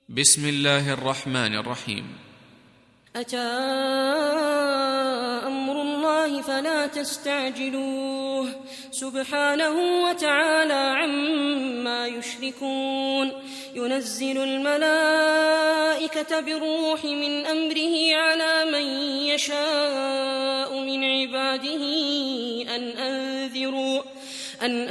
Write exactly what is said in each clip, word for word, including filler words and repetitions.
بسم الله الرحمن الرحيم. أتى أمر الله فلا تستعجلوه سبحانه وتعالى عما يشركون. ينزل الملائكة بالروح من أمره على من يشاء من عباده أن أنذروا أن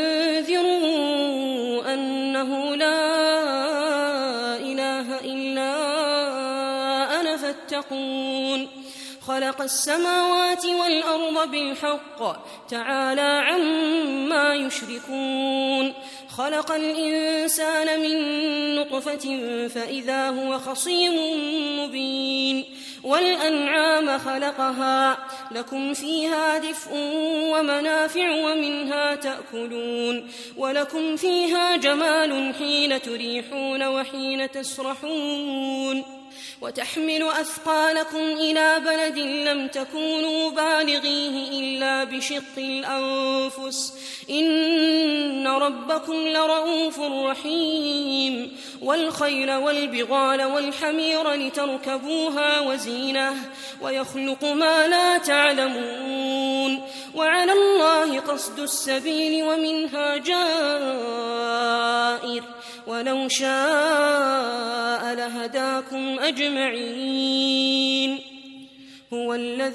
أنذروا أنه لا إله إلا أنا فاتقون. خلق السماوات والأرض بالحق تعالى عما يشركون. خلق الإنسان من نطفة فإذا هو خصيم مبين. والأنعام خلقها لكم فيها دفء ومنافع ومنها تأكلون ولكم فيها جمال حين تريحون وحين تسرحون. وتحمل أثقالكم إلى بلد لم تكونوا بالغيه إلا بشق الأنفس إن ربكم لرؤوف رحيم. والخيل والبغال والحمير لتركبوها وزينة ويخلق ما لا تعلمون. وعلى الله قصد السبيل ومنها جائر ولو شاء لهداكم أجمعين. هو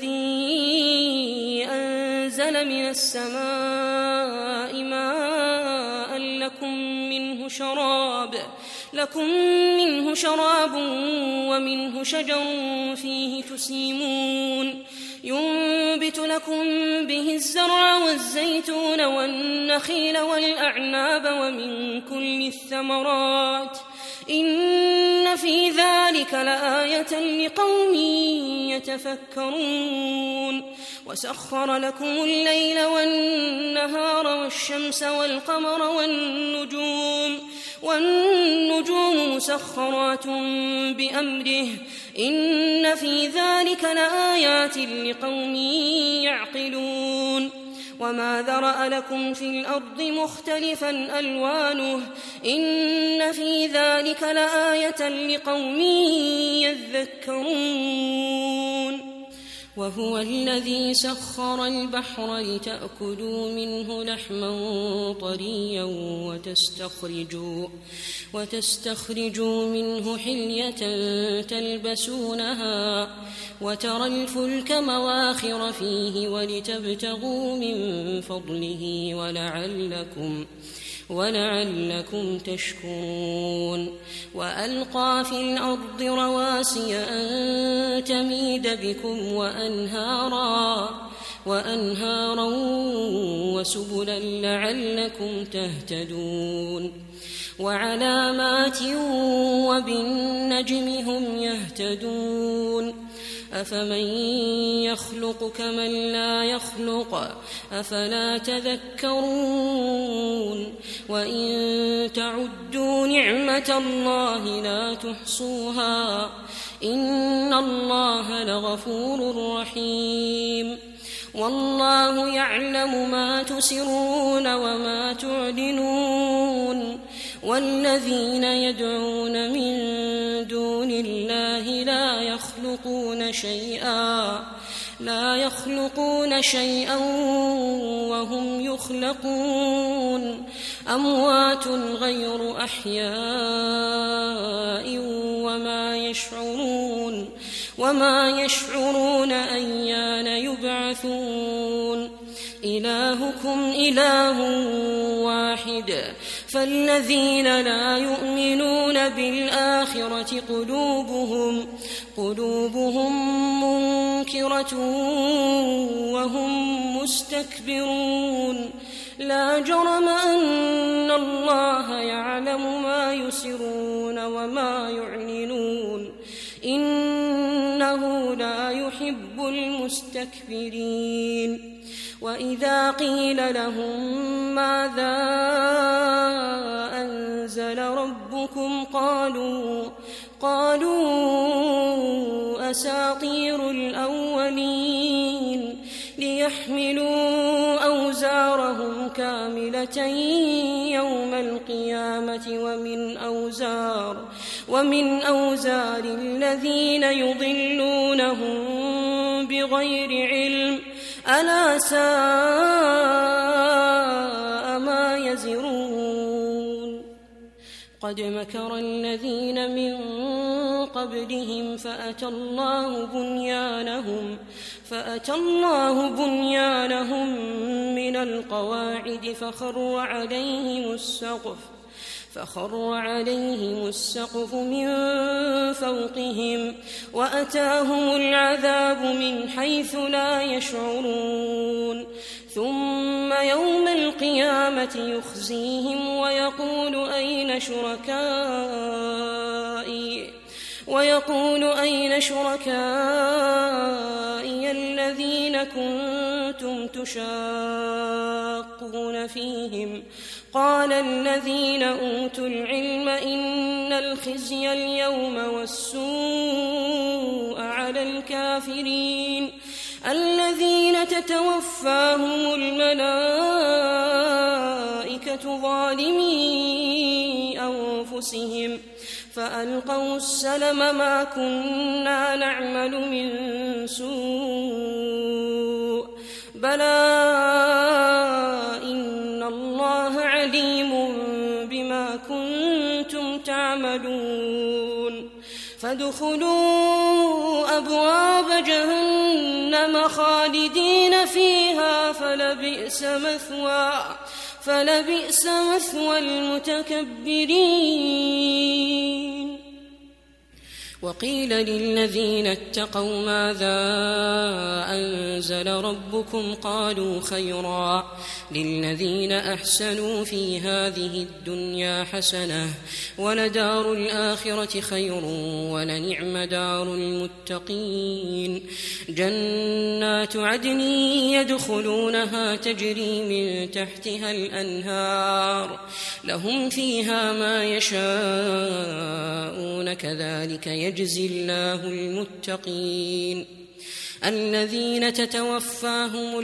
الذي أنزل من السماء ماء لكم منه شراب لكم منه شراب ومنه شجر فيه تسيمون. ينبت لكم به الزرع والزيتون والنخيل والأعناب ومن كل الثمرات إن في ذلك لآية لقوم يتفكرون. وسخر لكم الليل والنهار والشمس والقمر والنجوم والنجوم مسخرات بأمره إن في ذلك لآيات لقوم يعقلون. وما ذرأ لكم في الأرض مختلفا ألوانه إن في ذلك لآية لقوم يذكرون. وهو الذي سخر البحر لتأكلوا منه لحما طريا وتستخرجوا, وتستخرجوا منه حلية تلبسونها وترى الفلك مواخر فيه ولتبتغوا من فضله ولعلكم ولعلكم تشكرون. وألقى في الأرض رواسي أن تميد بكم وأنهارا, وأنهارا وسبلا لعلكم تهتدون. وعلامات وبالنجم هم يهتدون. أفمن يخلق كمن لا يخلق أفلا تذكرون. وإن تعدوا نعمة الله لا تحصوها إن الله لغفور رحيم. والله يعلم ما تسرون وما تعلنون. والذين يدعون من دون الله لا يخلقون شيئا لا يخلقون شيئا وهم يخلقون. أموات غير أحياء وما يشعرون وما يشعرون أيان يبعثون. إلهكم إله واحد فالذين لا يؤمنون بالآخرة قلوبهم قلوبهم منكرة وهم مستكبرون. لا جرم أن الله يعلم ما يسرون وما يعلنون إنه لا يحب المستكبرين. وإذا قيل لهم ماذا أنزل ربكم قالوا قالوا أساطير الأولين. ليحملوا أوزارهم كاملة يوم القيامة ومن أوزار ومن أوزار الذين يضلونهم بغير علم ألا ساء ما يزرون قد مكر الذين من قبلهم فأتى الله بنيانهم فأتى الله بنيانهم من القواعد فخر عليهم السقف فخر عليهم السقف من فوقهم وأتاهم العذاب من حيث لا يشعرون ثم يوم القيامة يخزيهم ويقول أين شركائي ويقول أين شركائي الذين كنتم تشاقون فيهم قال الذين أوتوا العلم إن الخزي اليوم والسوء على الكافرين الذين تتوفاهم الملائكة ظالمي أنفسهم فألقوا السلم ما كنا نعمل من سوء بلى إن الله عليم بما كنتم تعملون فادخلوا أبواب جهنم خالدين فيها فلبئس مثوى فلبئس مثوى المتكبرين وقيل للذين اتقوا ماذا أنزل ربكم قالوا خيرا للذين أحسنوا في هذه الدنيا حسنة ولدار الآخرة خير ولنعم دار المتقين جنات عدن يدخلونها تجري من تحتها الأنهار لهم فيها ما يشاءون كذلك يجزي الله المتقين الذين تتوفاهم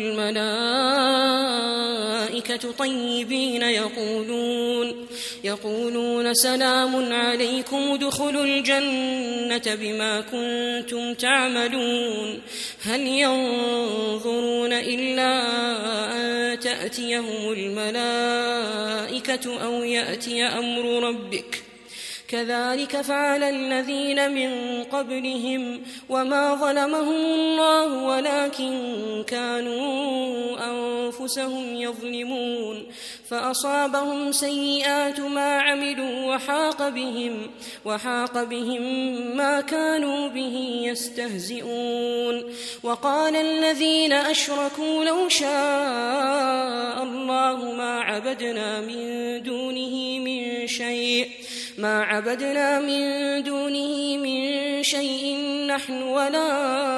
الملائكة طيبين يقولون يقولون سلام عليكم ادخلوا الجنة بما كنتم تعملون هل ينظرون إلا أن تأتيهم الملائكة أو يأتي أمر ربك كذلك فعل الذين من قبلهم وما ظلمهم الله ولكن كانوا أنفسهم يظلمون فأصابهم سيئات ما عملوا وحاق بهم وحاق بهم ما كانوا به يستهزئون وقال الذين أشركوا لو شاء الله ما عبدنا من دونه من شيء ما عبدنا من دونه من شيء نحن ولا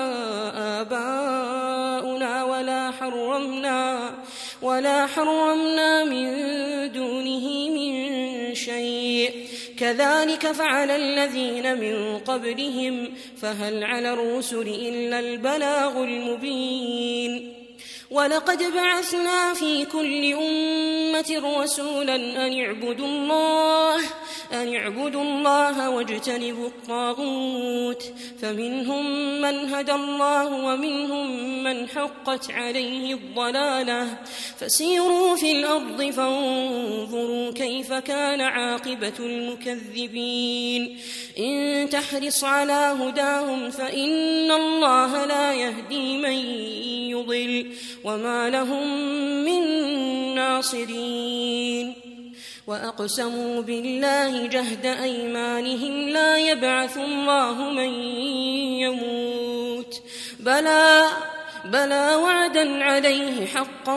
آباؤنا ولا حرمنا ولا حرمنا من دونه من شيء كذلك فعل الذين من قبلهم فهل على الرسل إلا البلاغ المبين ولقد بعثنا في كل أمة رسولا أن اعبدوا الله أن اعبدوا الله واجتنبوا الطاغوت فمنهم من هدى الله ومنهم من حقت عليه الضلالة فسيروا في الأرض فانظروا كيف كان عاقبة المكذبين إن تحرص على هداهم فإن الله لا يهدي من يضل وما لهم من ناصرين وأقسموا بالله جهد أيمانهم لا يبعث الله من يموت بلى بلى وعدا عليه حقا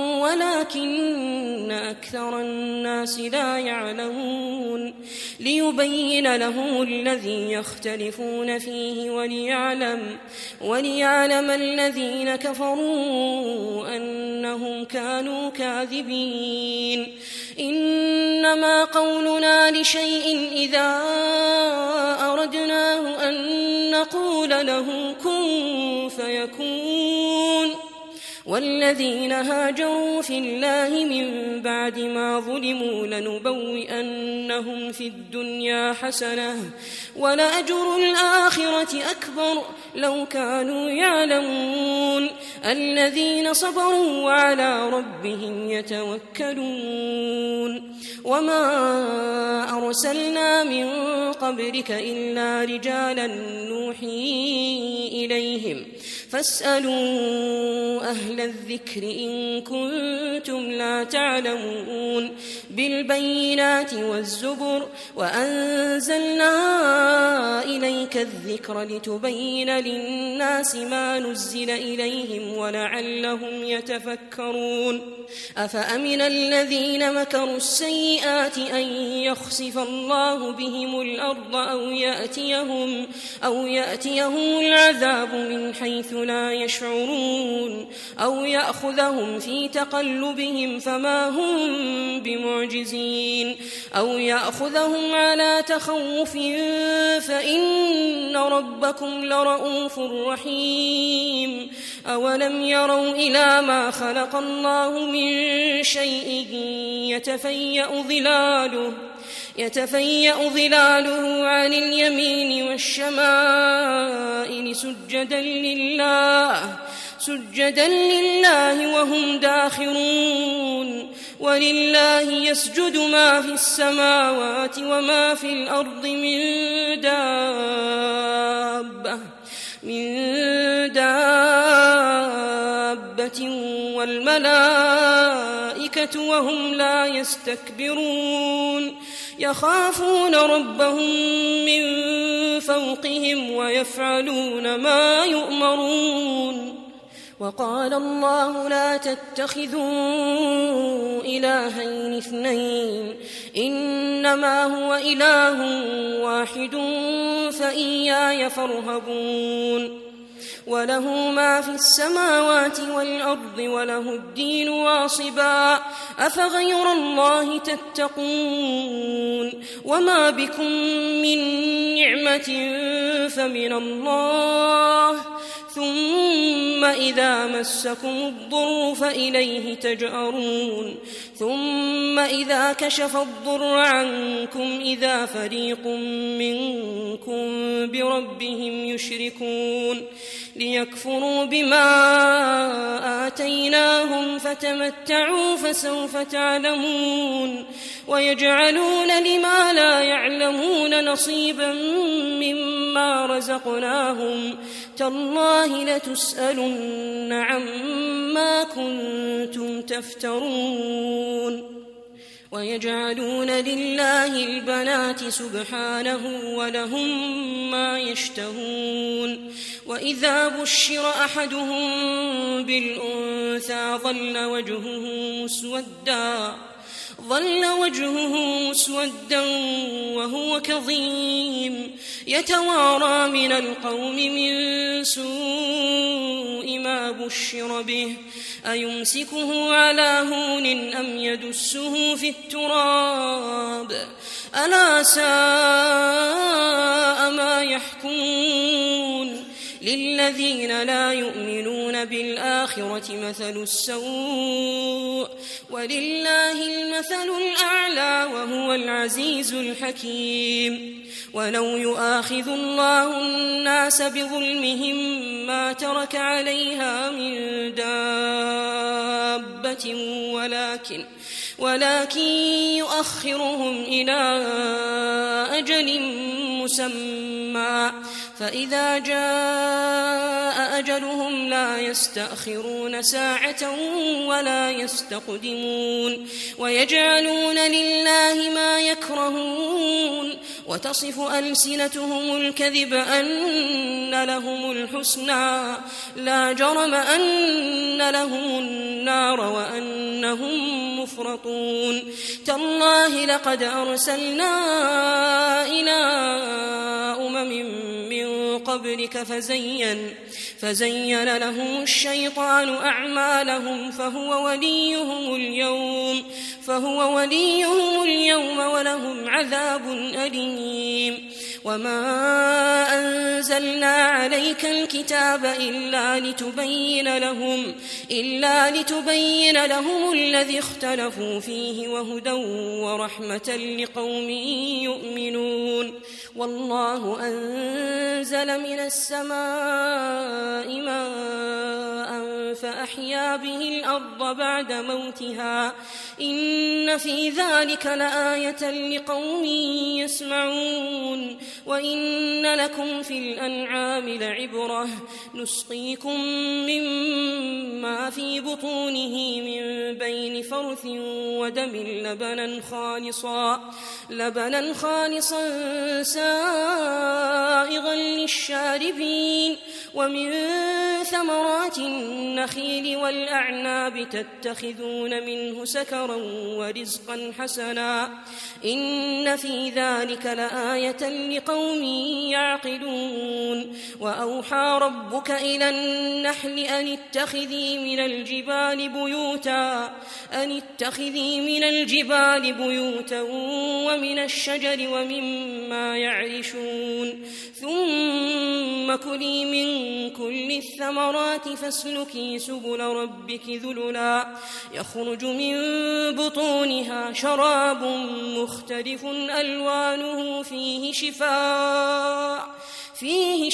ولكن أكثر الناس لا يعلمون ليبين لهم الذي يختلفون فيه وليعلم وليعلم الذين كفروا أنهم كانوا كاذبين إنما قولنا لشيء إذا أردناه أن نقول له كن فيكون والذين هاجروا في الله من بعد ما ظلموا لنبوئنهم في الدنيا حسنة ولأجر الآخرة أكبر لو كانوا يعلمون الذين صبروا وعلى ربهم يتوكلون وما أرسلنا من قبلك إلا رجالا نوحي إليهم فاسألوا أهل الذكر إن كنتم لا تعلمون بالبينات والزبر وأنزلنا إليك الذكر لتبين للناس ما نزل إليهم ولعلهم يتفكرون أفأمن الذين مكروا السيئات أن يخسف الله بهم الأرض أو يأتيهم, أو يأتيهم العذاب من حيث لا يشعرون أو يأخذهم في تقلبهم فما هم بمعجزين أو يأخذهم على تخوف فإن ربكم لرؤوف رحيم أولم يروا إلى ما خلق الله من شيء يتفيأ ظلاله يتفيأ ظلاله عن اليمين والشمائل سجدا لله سجدا لله وهم داخرون ولله يسجد ما في السماوات وما في الأرض من دابة من دابة والملائكة وهم لا يستكبرون يخافون ربهم من فوقهم ويفعلون ما يؤمرون وقال الله لا تتخذوا إلهين اثنين إنما هو إله واحد فإياي فارهبون وله ما في السماوات والأرض وله الدين واصبا أفغير الله تتقون وما بكم من نعمة فمن الله ثم إذا مسكم الضر فإليه تجأرون ثم إذا كشف الضر عنكم إذا فريق منكم بربهم يشركون ليكفروا بما آتيناهم فتمتعوا فسوف تعلمون ويجعلون لما لا يعلمون نصيبا مما رزقناهم تالله لتسألن عما كنتم تفترون ويجعلون لله البنات سبحانه ولهم ما يشتهون وإذا بشر أحدهم بالأنثى ظل وجهه مسودا ظل وجهه مسودا وهو كظيم يتوارى من القوم من سوء ما بشر به أيمسكه على هون أم يدسه في التراب ألا ساء ما يحكمون للذين لا يؤمنون بالآخرة مثل السوء ولله المثل الأعلى وهو العزيز الحكيم ولو يؤاخذ الله الناس بظلمهم ما ترك عليها من دابة ولكن ولكن يؤخرهم إلى أجل مسمى فإذا جاء أجلهم لا يستأخرون ساعة ولا يستقدمون ويجعلون لله ما يكرهون وتصف ألسنتهم الكذب أن لهم الحسنى لا جرم أن لهم النار وأنهم مفرطون تالله لقد أرسلنا إلى أمم من قبلك فزين فزين لهم الشيطان أعمالهم فهو وليهم اليوم فهو وليهم اليوم ولهم عذاب أليم وما أنزلنا عليك الكتاب إلا لتبين لهم إلا لتبين لهم الذي اختلفوا فيه وهدى ورحمة لقوم يؤمنون والله أنزل من السماء ماء فأحيا به الأرض بعد موتها إن في ذلك لآية لقوم يسمعون وإن لكم في الأنعام لعبرة نسقيكم مما في بطونه من بين فرث ودم لبنا خالصا لبنا خالصا سائغا للشاربين ومن ثمرات النخيل والأعناب تتخذون منه سكرا ورزقا حسنا إن في ذلك لآية لقوم يعقلون وأوحى ربك إلى النحل أن اتخذي من الجبال بيوتا أن اتخذي من الجبال بيوتا ومن الشجر ومما يعرشون ثم كلي من كل الثمرات فاسلكي سبل ربك ذللا يخرج من بطونها شراب مختلف ألوانه فيه شفاء فيه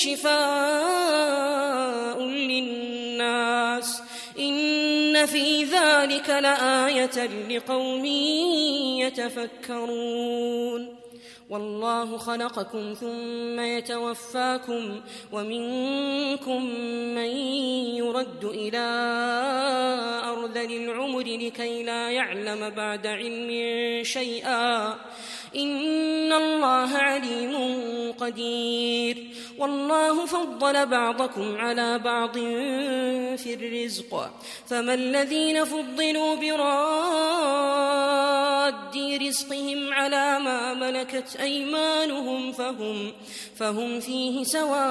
شفاء للناس إن في ذلك لآية لقوم يتفكرون والله خلقكم ثم يتوفاكم ومنكم من يرد إلى أرذل العمر لكي لا يعلم بعد علم شيئا إن الله عليم قدير والله فضل بعضكم على بعض في الرزق فما الذين فضلوا براد رزقهم على ما ملكت أيمانهم فهم, فهم فيه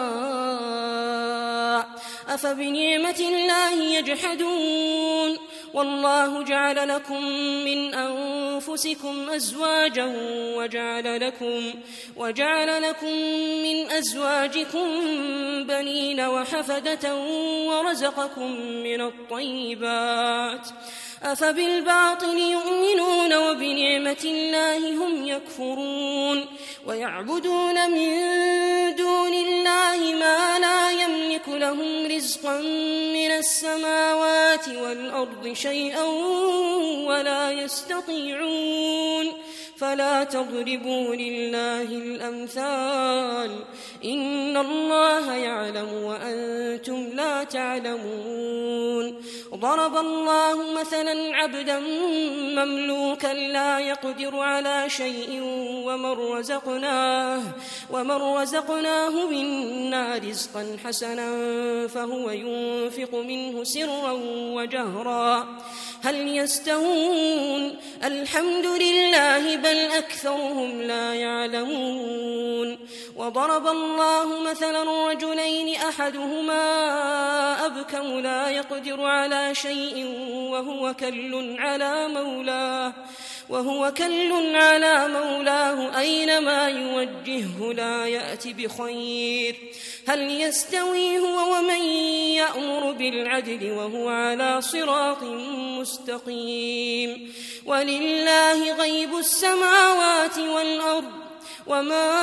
سواء أفبنعمة الله يجحدون والله جعل لكم من أنفسكم أزواجا وجعل لكم, وجعل لكم من أزواجكم بنين وحفدة ورزقكم من الطيبات أفبالباطل يؤمنون وبنعمة الله هم يكفرون ويعبدون من دون الله ما لا يملك لهم رزقا من السماوات والأرض شيئا ولا يستطيعون فلا تضربوا لله الأمثال إن الله يعلم وأنتم لا تعلمون ضرب الله مثلا عبدا مملوكا لا يقدر على شيء ومن رزقناه, ومن رزقناه منا رزقا حسنا فهو ينفق منه سرا وجهرا هل يستوون الحمد لله بل أكثرهم لا يعلمون وضرب الله مثلا رجلين أحدهما أبكم لا يقدر على شيء وهو كل على مولاه وهو كل على مولاه أينما يوجهه لا يأتي بخير هل يستوي هو ومن يأمر بالعدل وهو على صراط مستقيم ولله غيب السماوات والأرض وما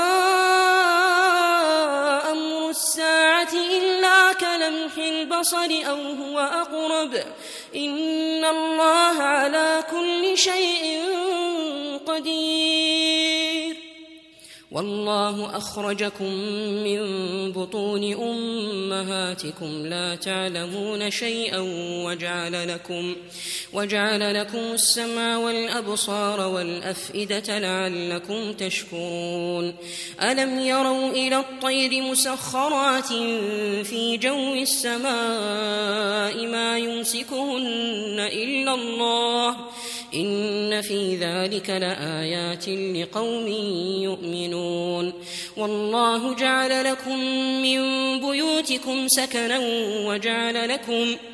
أمر الساعة إلا كلمح البصر أو هو أقرب إن الله على كل شيء قدير والله أخرجكم من بطون أمهاتكم لا تعلمون شيئا وجعل لكم, وجعل لكم السمع والأبصار والأفئدة لعلكم تشكرون ألم يروا إلى الطير مسخرات في جو السماء ما يمسكهن إلا الله إن في ذلك لآيات لقوم يؤمنون والله جعل لكم من بيوتكم سكنا وجعل لكم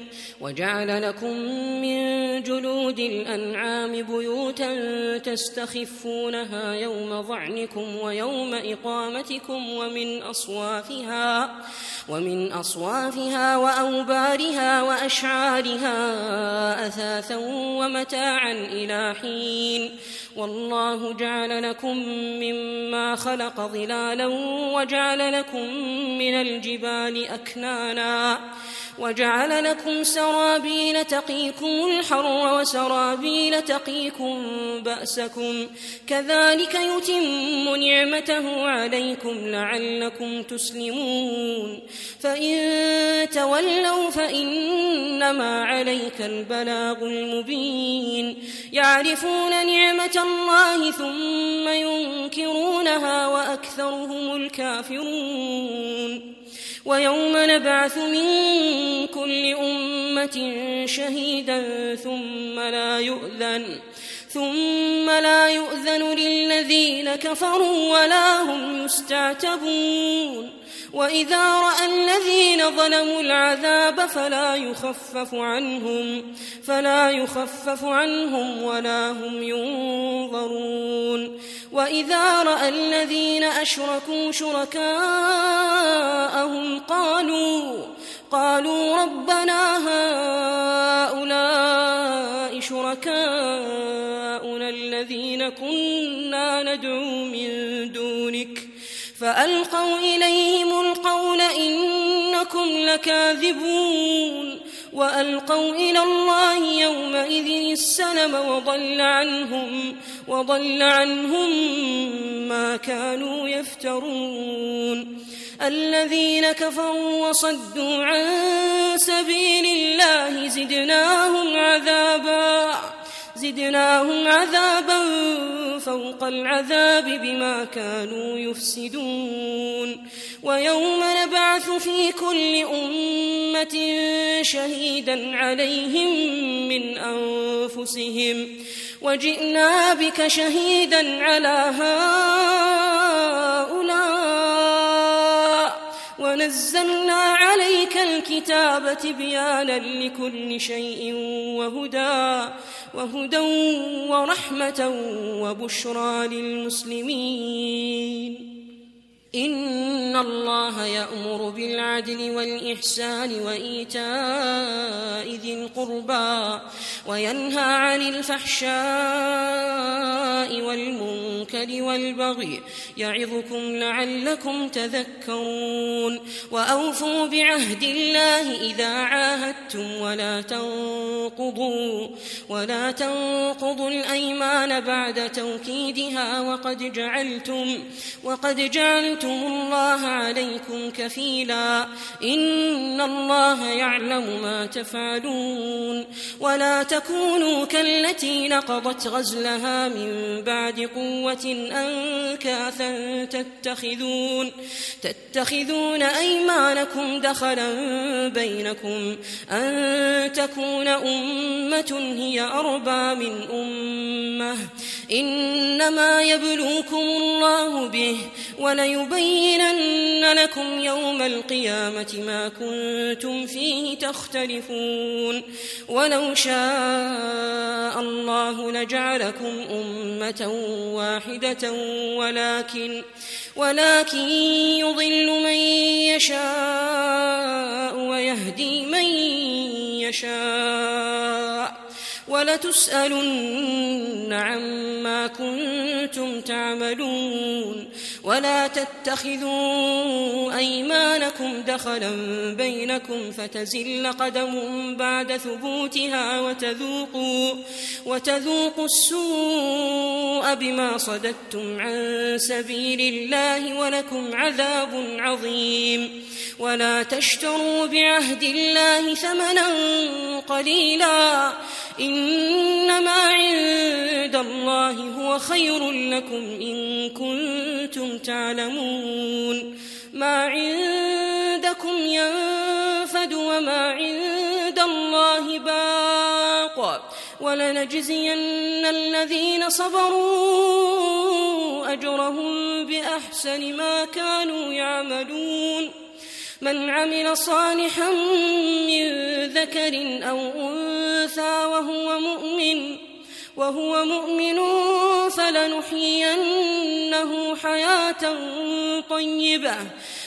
وجعل لكم من جلود الأنعام بيوتا تستخفونها يوم ظعنكم ويوم إقامتكم ومن أصوافها ومن أصوافها وأوبارها وأشعارها أثاثا ومتاعا إلى حين والله جعل لكم مما خلق ظلالا وجعل لكم من الجبال أكنانا وجعل لكم سرابيل تقيكم الحر وسرابيل تقيكم بأسكم كذلك يتم نعمته عليكم لعلكم تسلمون فإن تولوا فإنما عليك البلاغ المبين يعرفون نعمة الله ثم ينكرونها وأكثرهم الكافرون ويوم نبعث من كل أمة شهيدا ثم لا يؤذن ثم لا يؤذن للذين كفروا ولا هم يستعتبون وإذا رأى الذين ظلموا العذاب فلا يخفف عنهم فلا يخفف عنهم ولا هم ينظرون وإذا رأى الذين أشركوا شركاءهم قالوا قالوا ربنا هؤلاء شركاؤنا الذين كنا ندعو من دونك فألقوا إليهم القول إنكم لكاذبون وألقوا إلى الله يومئذ السلم وضل عنهم وضل عنهم ما كانوا يفترون الذين كفروا وصدوا عن سبيل الله زدناهم عذابا زدناهم عذابا فوق العذاب بما كانوا يفسدون ويوم نبعث في كل أمة شهيدا عليهم من أنفسهم وجئنا بك شهيدا على هؤلاء ونزلنا عليك الكتاب تبيانا لكل شيء وهدى وهدى ورحمة وبشرى للمسلمين إن الله يأمر بالعدل والإحسان وإيتاء ذي القربى وينهى عن الفحشاء والمنكر والبغي يعظكم لعلكم تذكرون وأوفوا بعهد الله إذا عاهدتم ولا تنقضوا ولا تنقضوا الأيمان بعد توكيدها وقد جعلتم وقد جعلتم الله عليكم كفيلا إن الله يعلم ما تفعلون ولا تكونوا كالتي نقضت غزلها من بعد قوة أنكاثا تتخذون تتخذون أيمانكم دخلا بينكم أن تكون أمة هي أربى من أمة إنما يبلوكم الله به وليبينن لكم يوم القيامة ما كنتم فيه تختلفون ولو شاء الله لجعلكم أمة واحدة ولكن ولكن يضل من يشاء ويهدي من يشاء ولتسألن عما كنتم تعملون ولا تتخذوا أيمانكم دخلا بينكم فتزل قدم بعد ثبوتها وتذوقوا, وتذوقوا السوء بما صددتم عن سبيل الله ولكم عذاب عظيم ولا تشتروا بعهد الله ثمنا قليلا إنما عند الله هو خير لكم إن كنتم تعلمون ما عندكم ينفد وما عند الله باق ولنجزين الذين صبروا أجرهم بأحسن ما كانوا يعملون من عمل صالحا من ذكر أو أنثى وهو مؤمن وهو مؤمن فلنحيينه حياة طيبة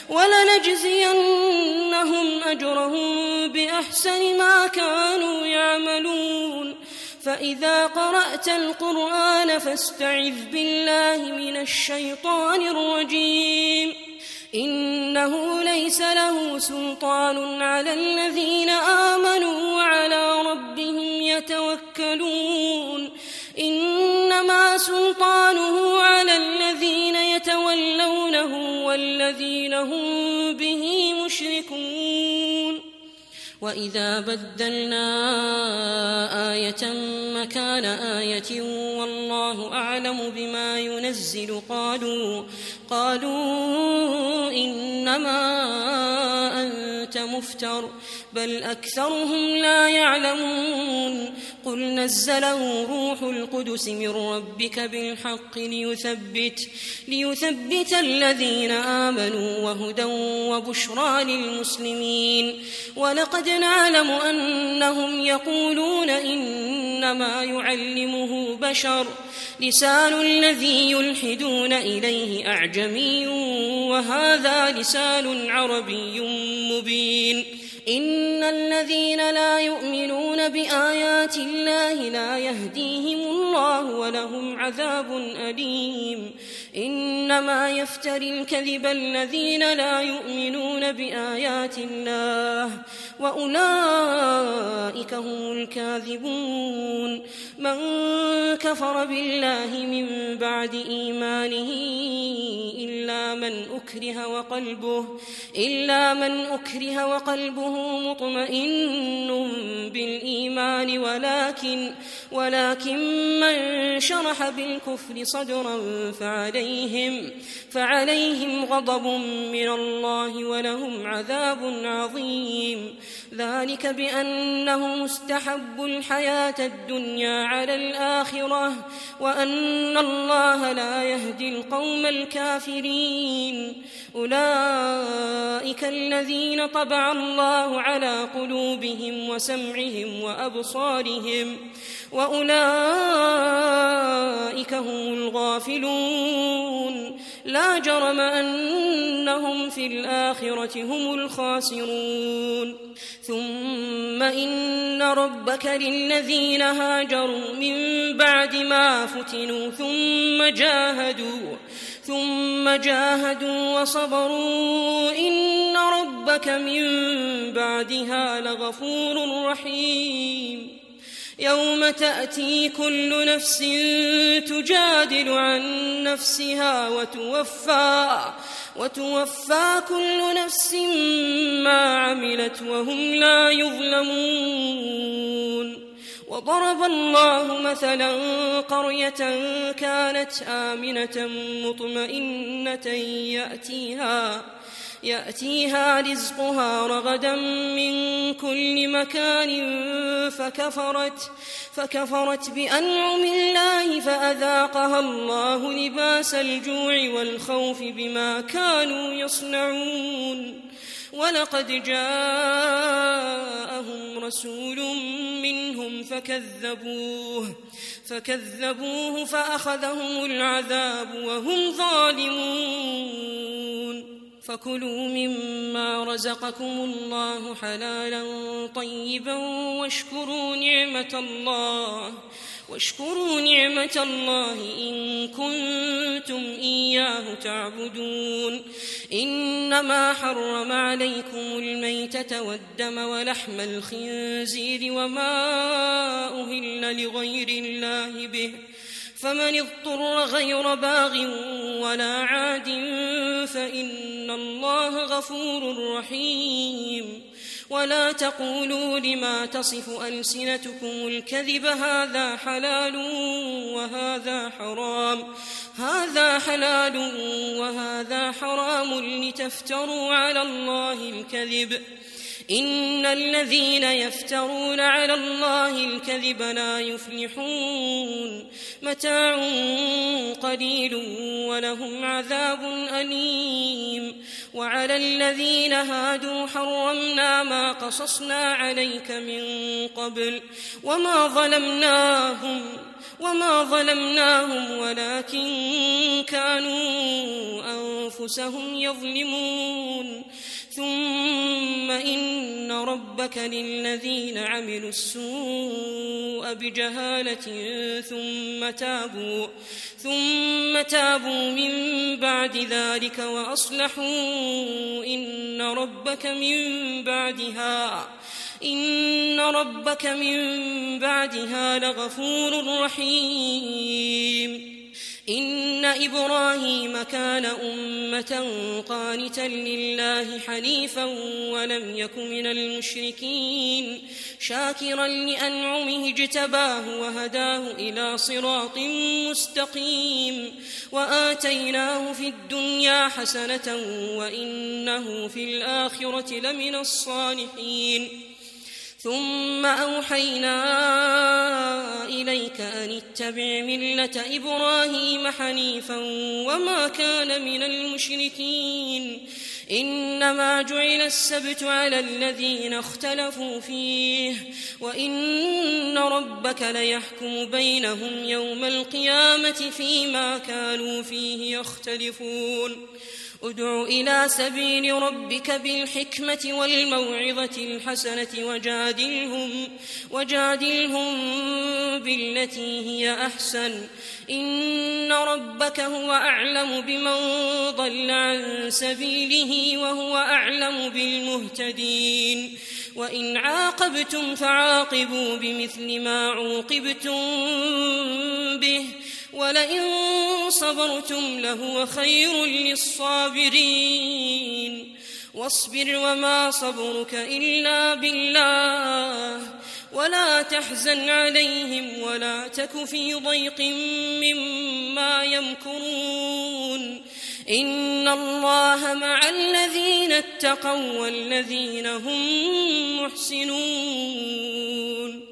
ولنجزينهم أجرهم بأحسن ما كانوا يعملون. فإذا قرأت القرآن فاستعذ بالله من الشيطان الرجيم إنه ليس له سلطان على الذين آمنوا وعلى ربهم يتوكلون إنما سلطانه على الذين يتولونه والذين هم به مشركون. وإذا بدلنا آية مكان آية والله أعلم بما ينزل قالوا قالوا إنما أنت مفتر بل أكثرهم لا يعلمون. قل نزله روح القدس من ربك بالحق ليثبت, ليثبت الذين آمنوا وهدى وبشرى للمسلمين. ولقد نعلم أنهم يقولون إنما يعلمه بشر لسان الذي يلحدون إليه أعجمي وهذا لسان عربي مبين. إن الذين لا يؤمنون بآيات الله لا يهديهم الله ولهم عذاب أليم. إنما يفتري الكذب الذين لا يؤمنون بآيات الله وأولئك هم الكاذبون. من كفر بالله من بعد إيمانه إلا من أكره وقلبه إلا من أكره وقلبه مطمئن بالإيمان ولكن ولكن من شرح بالكفر صدرا فعليهم فعليهم غضب من الله ولهم عذاب عظيم. ذلك بأنهم استحبوا الحياة الدنيا على الآخرة وأن الله لا يهدي القوم الكافرين. أولئك الذين طبع الله على قلوبهم وسمعهم وأبصارهم وأولئك هم الغافلون. لا جرم أنهم في الآخرة هم الخاسرون. ثم إن ربك للذين هاجروا من بعد ما فتنوا ثم جاهدوا ثم جاهدوا وصبروا إن ربك من بعدها لغفور رحيم. يوم تأتي كل نفس تجادل عن نفسها وتوفى وتوفى كل نفس ما عملت وهم لا يظلمون. وضرب الله مثلا قرية كانت آمنة مطمئنة يأتيها يأتيها رزقها رغدا من كل مكان فكفرت فكفرت بأنعم الله فأذاقها الله لباس الجوع والخوف بما كانوا يصنعون. ولقد جاءهم رسول منهم فكذبوه فكذبوه فأخذهم العذاب وهم ظالمون. فكلوا مما رزقكم الله حلالا طيبا واشكروا نعمة الله واشكروا نعمة الله إن كنتم إياه تعبدون. إنما حرم عليكم الميتة والدم ولحم الخنزير وما أهل لغير الله به فمن اضطر غير باغ ولا عاد فإن الله غفور رحيم. ولا تقولوا لما تصف ألسنتكم الكذب هذا حلال وهذا حرام هذا حلال وهذا حرام لتفتروا على الله الكذب. إن الذين يفترون على الله الكذب لا يفلحون. متاع قليل ولهم عذاب أليم. وعلى الذين هادوا حرمنا ما قصصنا عليك من قبل وما ظلمناهم وما ظلمناهم ولكن كانوا أنفسهم يظلمون ثم إن ربك للذين عملوا السوء بجهالة ثم تابوا ثم تابوا من بعد ذلك وأصلحوا إن ربك من بعدها إن ربك من بعدها لغفور رحيم. إن إبراهيم كان أمة قانتا لله حنيفا ولم يك من المشركين شاكرا لأنعمه اجتباه وهداه إلى صراط مستقيم وآتيناه في الدنيا حسنة وإنه في الآخرة لمن الصالحين. ثم أوحينا إليك أن اتبع ملة إبراهيم حنيفا وما كان من المشركين إنما جعل السبت على الذين اختلفوا فيه وإن ربك ليحكم بينهم يوم القيامة فيما كانوا فيه يختلفون. ادع إلى سبيل ربك بالحكمة والموعظة الحسنة وجادلهم, وجادلهم بالتي هي أحسن إن ربك هو أعلم بمن ضل عن سبيله وهو أعلم بالمهتدين. وإن عاقبتم فعاقبوا بمثل ما عوقبتم به ولئن صبرتم لهو خير للصابرين. واصبر وما صبرك إلا بالله ولا تحزن عليهم ولا تك في ضيق مما يمكرون إن الله مع الذين اتقوا والذين هم محسنون.